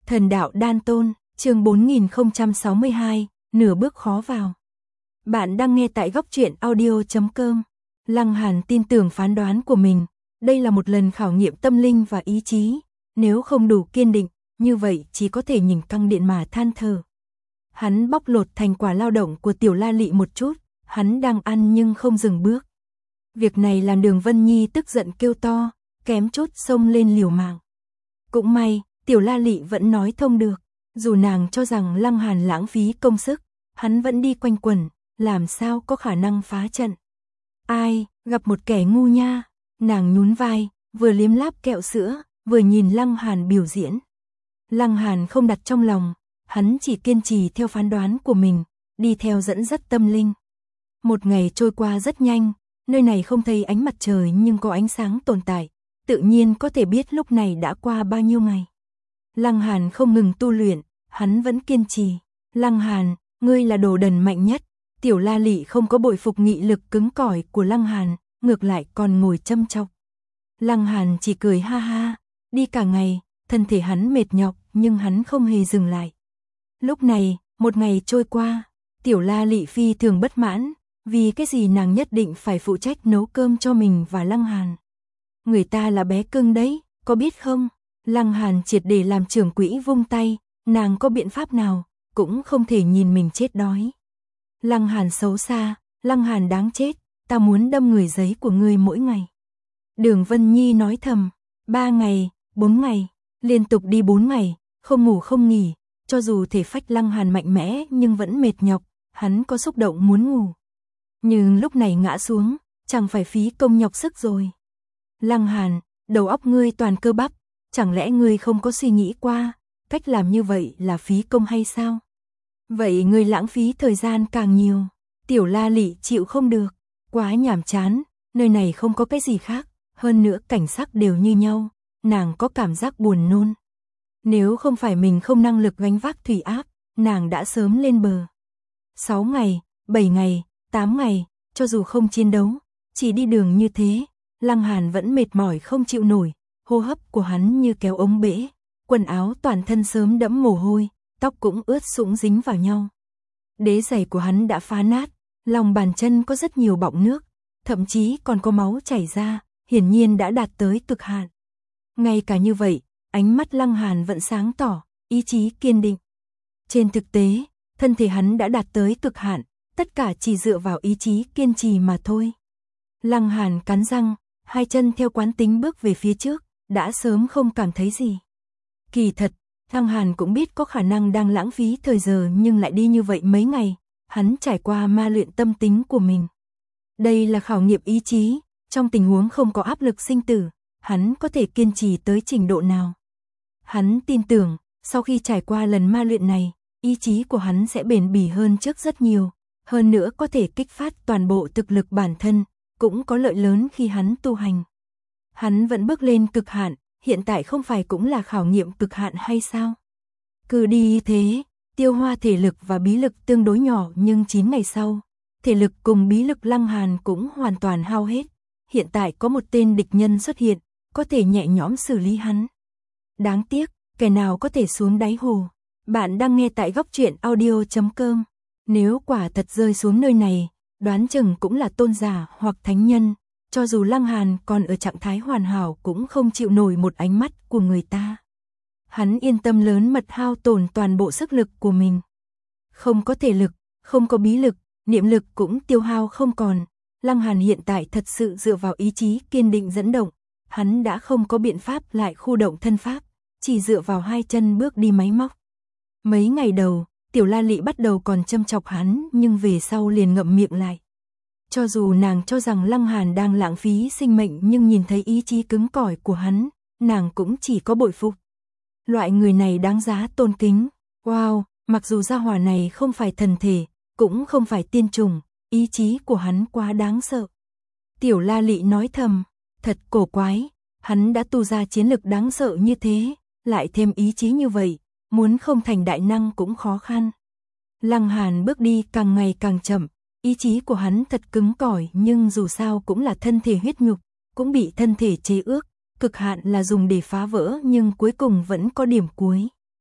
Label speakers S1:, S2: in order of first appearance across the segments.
S1: Thần đạo đan tôn, chương 4062, nửa bước khó vào. Bạn đang nghe tại góc truyện audio.com. Lăng Hàn tin tưởng phán đoán của mình, đây là một lần khảo nghiệm tâm linh và ý chí, nếu không đủ kiên định, như vậy chỉ có thể nhìn căng điện mà than thở. Hắn bóc lột thành quả lao động của Tiểu La Lị một chút, hắn đang ăn nhưng không dừng bước. Việc này làm Đường Vân Nhi tức giận kêu to, kém chút xông lên liều mạng. Cũng may, Tiểu La Lị vẫn nói thông được, dù nàng cho rằng Lăng Hàn lãng phí công sức, hắn vẫn đi quanh quẩn, làm sao có khả năng phá trận. Ai, gặp một kẻ ngu nha, nàng nhún vai, vừa liếm láp kẹo sữa, vừa nhìn Lăng Hàn biểu diễn. Lăng Hàn không đặt trong lòng, hắn chỉ kiên trì theo phán đoán của mình, đi theo dẫn dắt tâm linh. Một ngày trôi qua rất nhanh, nơi này không thấy ánh mặt trời nhưng có ánh sáng tồn tại, tự nhiên có thể biết lúc này đã qua bao nhiêu ngày. Lăng Hàn không ngừng tu luyện, hắn vẫn kiên trì. Lăng Hàn, ngươi là đồ đần mạnh nhất. Tiểu La Lị không có bội phục nghị lực cứng cỏi của Lăng Hàn, ngược lại còn ngồi châm chọc. Lăng Hàn chỉ cười ha ha, đi cả ngày, thân thể hắn mệt nhọc nhưng hắn không hề dừng lại. Lúc này, một ngày trôi qua, Tiểu La Lị phi thường bất mãn, vì cái gì nàng nhất định phải phụ trách nấu cơm cho mình và Lăng Hàn. Người ta là bé cưng đấy, có biết không? Lăng Hàn triệt để làm trưởng quỹ vung tay, nàng có biện pháp nào, cũng không thể nhìn mình chết đói. Lăng Hàn xấu xa, Lăng Hàn đáng chết, ta muốn đâm người giấy của ngươi mỗi ngày. Đường Vân Nhi nói thầm, 3 ngày, 4 ngày, liên tục đi 4 ngày, không ngủ không nghỉ, cho dù thể phách Lăng Hàn mạnh mẽ nhưng vẫn mệt nhọc, hắn có xúc động muốn ngủ. Nhưng lúc này ngã xuống, chẳng phải phí công nhọc sức rồi. Lăng Hàn, đầu óc ngươi toàn cơ bắp, chẳng lẽ ngươi không có suy nghĩ qua, cách làm như vậy là phí công hay sao? Vậy ngươi lãng phí thời gian càng nhiều. Tiểu La Lị chịu không được, quá nhàm chán, nơi này không có cái gì khác, hơn nữa cảnh sắc đều như nhau, nàng có cảm giác buồn nôn. Nếu không phải mình không năng lực gánh vác thủy áp, nàng đã sớm lên bờ. 6 ngày, 7 ngày, 8 ngày, cho dù không chiến đấu, chỉ đi đường như thế, Lăng Hàn vẫn mệt mỏi không chịu nổi, hô hấp của hắn như kéo ống bể, quần áo toàn thân sớm đẫm mồ hôi, tóc cũng ướt sũng dính vào nhau. Đế giày của hắn đã phá nát, lòng bàn chân có rất nhiều bọng nước, thậm chí còn có máu chảy ra, hiển nhiên đã đạt tới cực hạn. Ngay cả như vậy, ánh mắt Lăng Hàn vẫn sáng tỏ, ý chí kiên định. Trên thực tế, thân thể hắn đã đạt tới cực hạn, tất cả chỉ dựa vào ý chí kiên trì mà thôi. Lăng Hàn cắn răng, hai chân theo quán tính bước về phía trước, đã sớm không cảm thấy gì. Kỳ thật, Lăng Hàn cũng biết có khả năng đang lãng phí thời giờ nhưng lại đi như vậy mấy ngày, hắn trải qua ma luyện tâm tính của mình. Đây là khảo nghiệm ý chí, trong tình huống không có áp lực sinh tử, hắn có thể kiên trì tới trình độ nào. Hắn tin tưởng, sau khi trải qua lần ma luyện này, ý chí của hắn sẽ bền bỉ hơn trước rất nhiều, hơn nữa có thể kích phát toàn bộ thực lực bản thân, cũng có lợi lớn khi hắn tu hành. Hắn vẫn bước lên cực hạn, hiện tại không phải cũng là khảo nghiệm cực hạn hay sao? Cứ đi thế, tiêu hoa thể lực và bí lực tương đối nhỏ nhưng 9 ngày sau, thể lực cùng bí lực Lăng Hàn cũng hoàn toàn hao hết. Hiện tại có một tên địch nhân xuất hiện, có thể nhẹ nhõm xử lý hắn. Đáng tiếc, kẻ nào có thể xuống đáy hồ. Bạn đang nghe tại góc truyện audio.com. Nếu quả thật rơi xuống nơi này, đoán chừng cũng là tôn giả hoặc thánh nhân. Cho dù Lăng Hàn còn ở trạng thái hoàn hảo cũng không chịu nổi một ánh mắt của người ta. Hắn yên tâm lớn mật hao tổn toàn bộ sức lực của mình. Không có thể lực, không có bí lực, niệm lực cũng tiêu hao không còn. Lăng Hàn hiện tại thật sự dựa vào ý chí kiên định dẫn động. Hắn đã không có biện pháp lại khu động thân pháp, chỉ dựa vào hai chân bước đi máy móc. Mấy ngày đầu, Tiểu La Lị bắt đầu còn châm chọc hắn nhưng về sau liền ngậm miệng lại. Cho dù nàng cho rằng Lăng Hàn đang lãng phí sinh mệnh nhưng nhìn thấy ý chí cứng cỏi của hắn, nàng cũng chỉ có bội phục. Loại người này đáng giá tôn kính. Wow, mặc dù gia hỏa này không phải thần thể, cũng không phải tiên trùng, ý chí của hắn quá đáng sợ. Tiểu La Lị nói thầm, thật cổ quái, hắn đã tu ra chiến lực đáng sợ như thế, lại thêm ý chí như vậy, muốn không thành đại năng cũng khó khăn. Lăng Hàn bước đi càng ngày càng chậm. Ý chí của hắn thật cứng cỏi nhưng dù sao cũng là thân thể huyết nhục, cũng bị thân thể chế ước, cực hạn là dùng để phá vỡ nhưng cuối cùng vẫn có điểm cuối.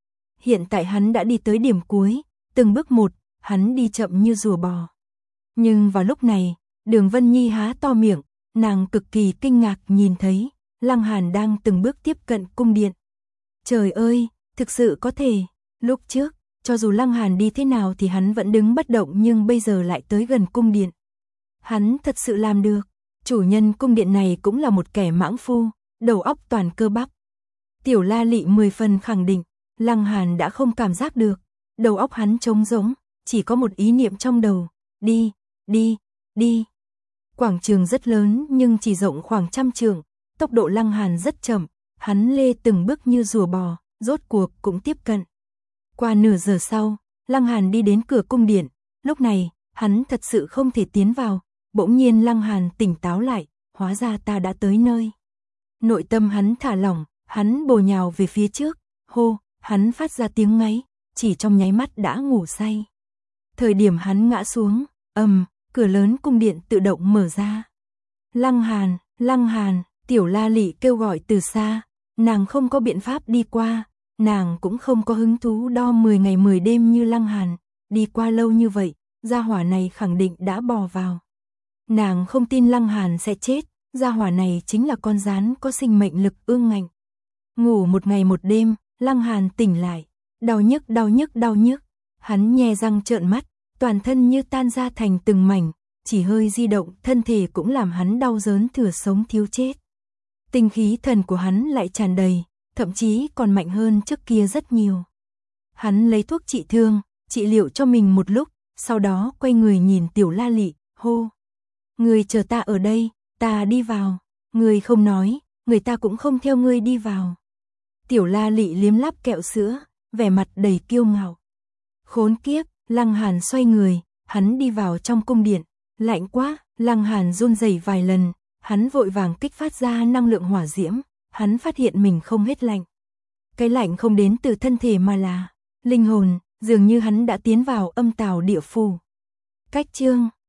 S1: Hiện tại hắn đã đi tới điểm cuối, từng bước một, hắn đi chậm như rùa bò. Nhưng vào lúc này, Đường Vân Nhi há to miệng, nàng cực kỳ kinh ngạc nhìn thấy Lăng Hàn đang từng bước tiếp cận cung điện. Trời ơi, thực sự có thể, lúc trước, cho dù Lăng Hàn đi thế nào thì hắn vẫn đứng bất động nhưng bây giờ lại tới gần cung điện. Hắn thật sự làm được, chủ nhân cung điện này cũng là một kẻ mãng phu, đầu óc toàn cơ bắp. Tiểu La Lị 10 phần khẳng định, Lăng Hàn đã không cảm giác được, đầu óc hắn trống rỗng, chỉ có một ý niệm trong đầu, đi, đi, đi. Quảng trường rất lớn nhưng chỉ rộng khoảng 100 trượng, tốc độ Lăng Hàn rất chậm, hắn lê từng bước như rùa bò, rốt cuộc cũng tiếp cận. Qua nửa giờ sau, Lăng Hàn đi đến cửa cung điện, lúc này, hắn thật sự không thể tiến vào, bỗng nhiên Lăng Hàn tỉnh táo lại, hóa ra ta đã tới nơi. Nội tâm hắn thả lỏng, hắn bổ nhào về phía trước, hô, hắn phát ra tiếng ngáy, chỉ trong nháy mắt đã ngủ say. Thời điểm hắn ngã xuống, cửa lớn cung điện tự động mở ra. Lăng Hàn, Tiểu La Lị kêu gọi từ xa, nàng không có biện pháp đi qua, nàng cũng không có hứng thú đo 10 ngày 10 đêm như Lăng Hàn, đi qua lâu như vậy, gia hỏa này khẳng định đã bò vào. Nàng không tin Lăng Hàn sẽ chết, gia hỏa này chính là con rắn có sinh mệnh lực ương ngạnh. Ngủ một ngày một đêm, Lăng Hàn tỉnh lại, đau nhức, hắn nhe răng trợn mắt, toàn thân như tan ra thành từng mảnh, chỉ hơi di động thân thể cũng làm hắn đau đớn thừa sống thiếu chết. Tinh khí thần của hắn lại tràn đầy, thậm chí còn mạnh hơn trước kia rất nhiều. Hắn lấy thuốc trị thương, trị liệu cho mình một lúc, sau đó quay người nhìn Tiểu La Lị, hô. Người chờ ta ở đây, ta đi vào. Người không nói, người ta cũng không theo ngươi đi vào. Tiểu La Lị liếm láp kẹo sữa, vẻ mặt đầy kiêu ngạo. Khốn kiếp, Lăng Hàn xoay người, hắn đi vào trong cung điện. Lạnh quá, Lăng Hàn run rẩy vài lần, hắn vội vàng kích phát ra năng lượng hỏa diễm, hắn phát hiện mình không hết lạnh. Cái lạnh không đến từ thân thể mà là linh hồn, dường như hắn đã tiến vào âm tào địa phủ. Cách chương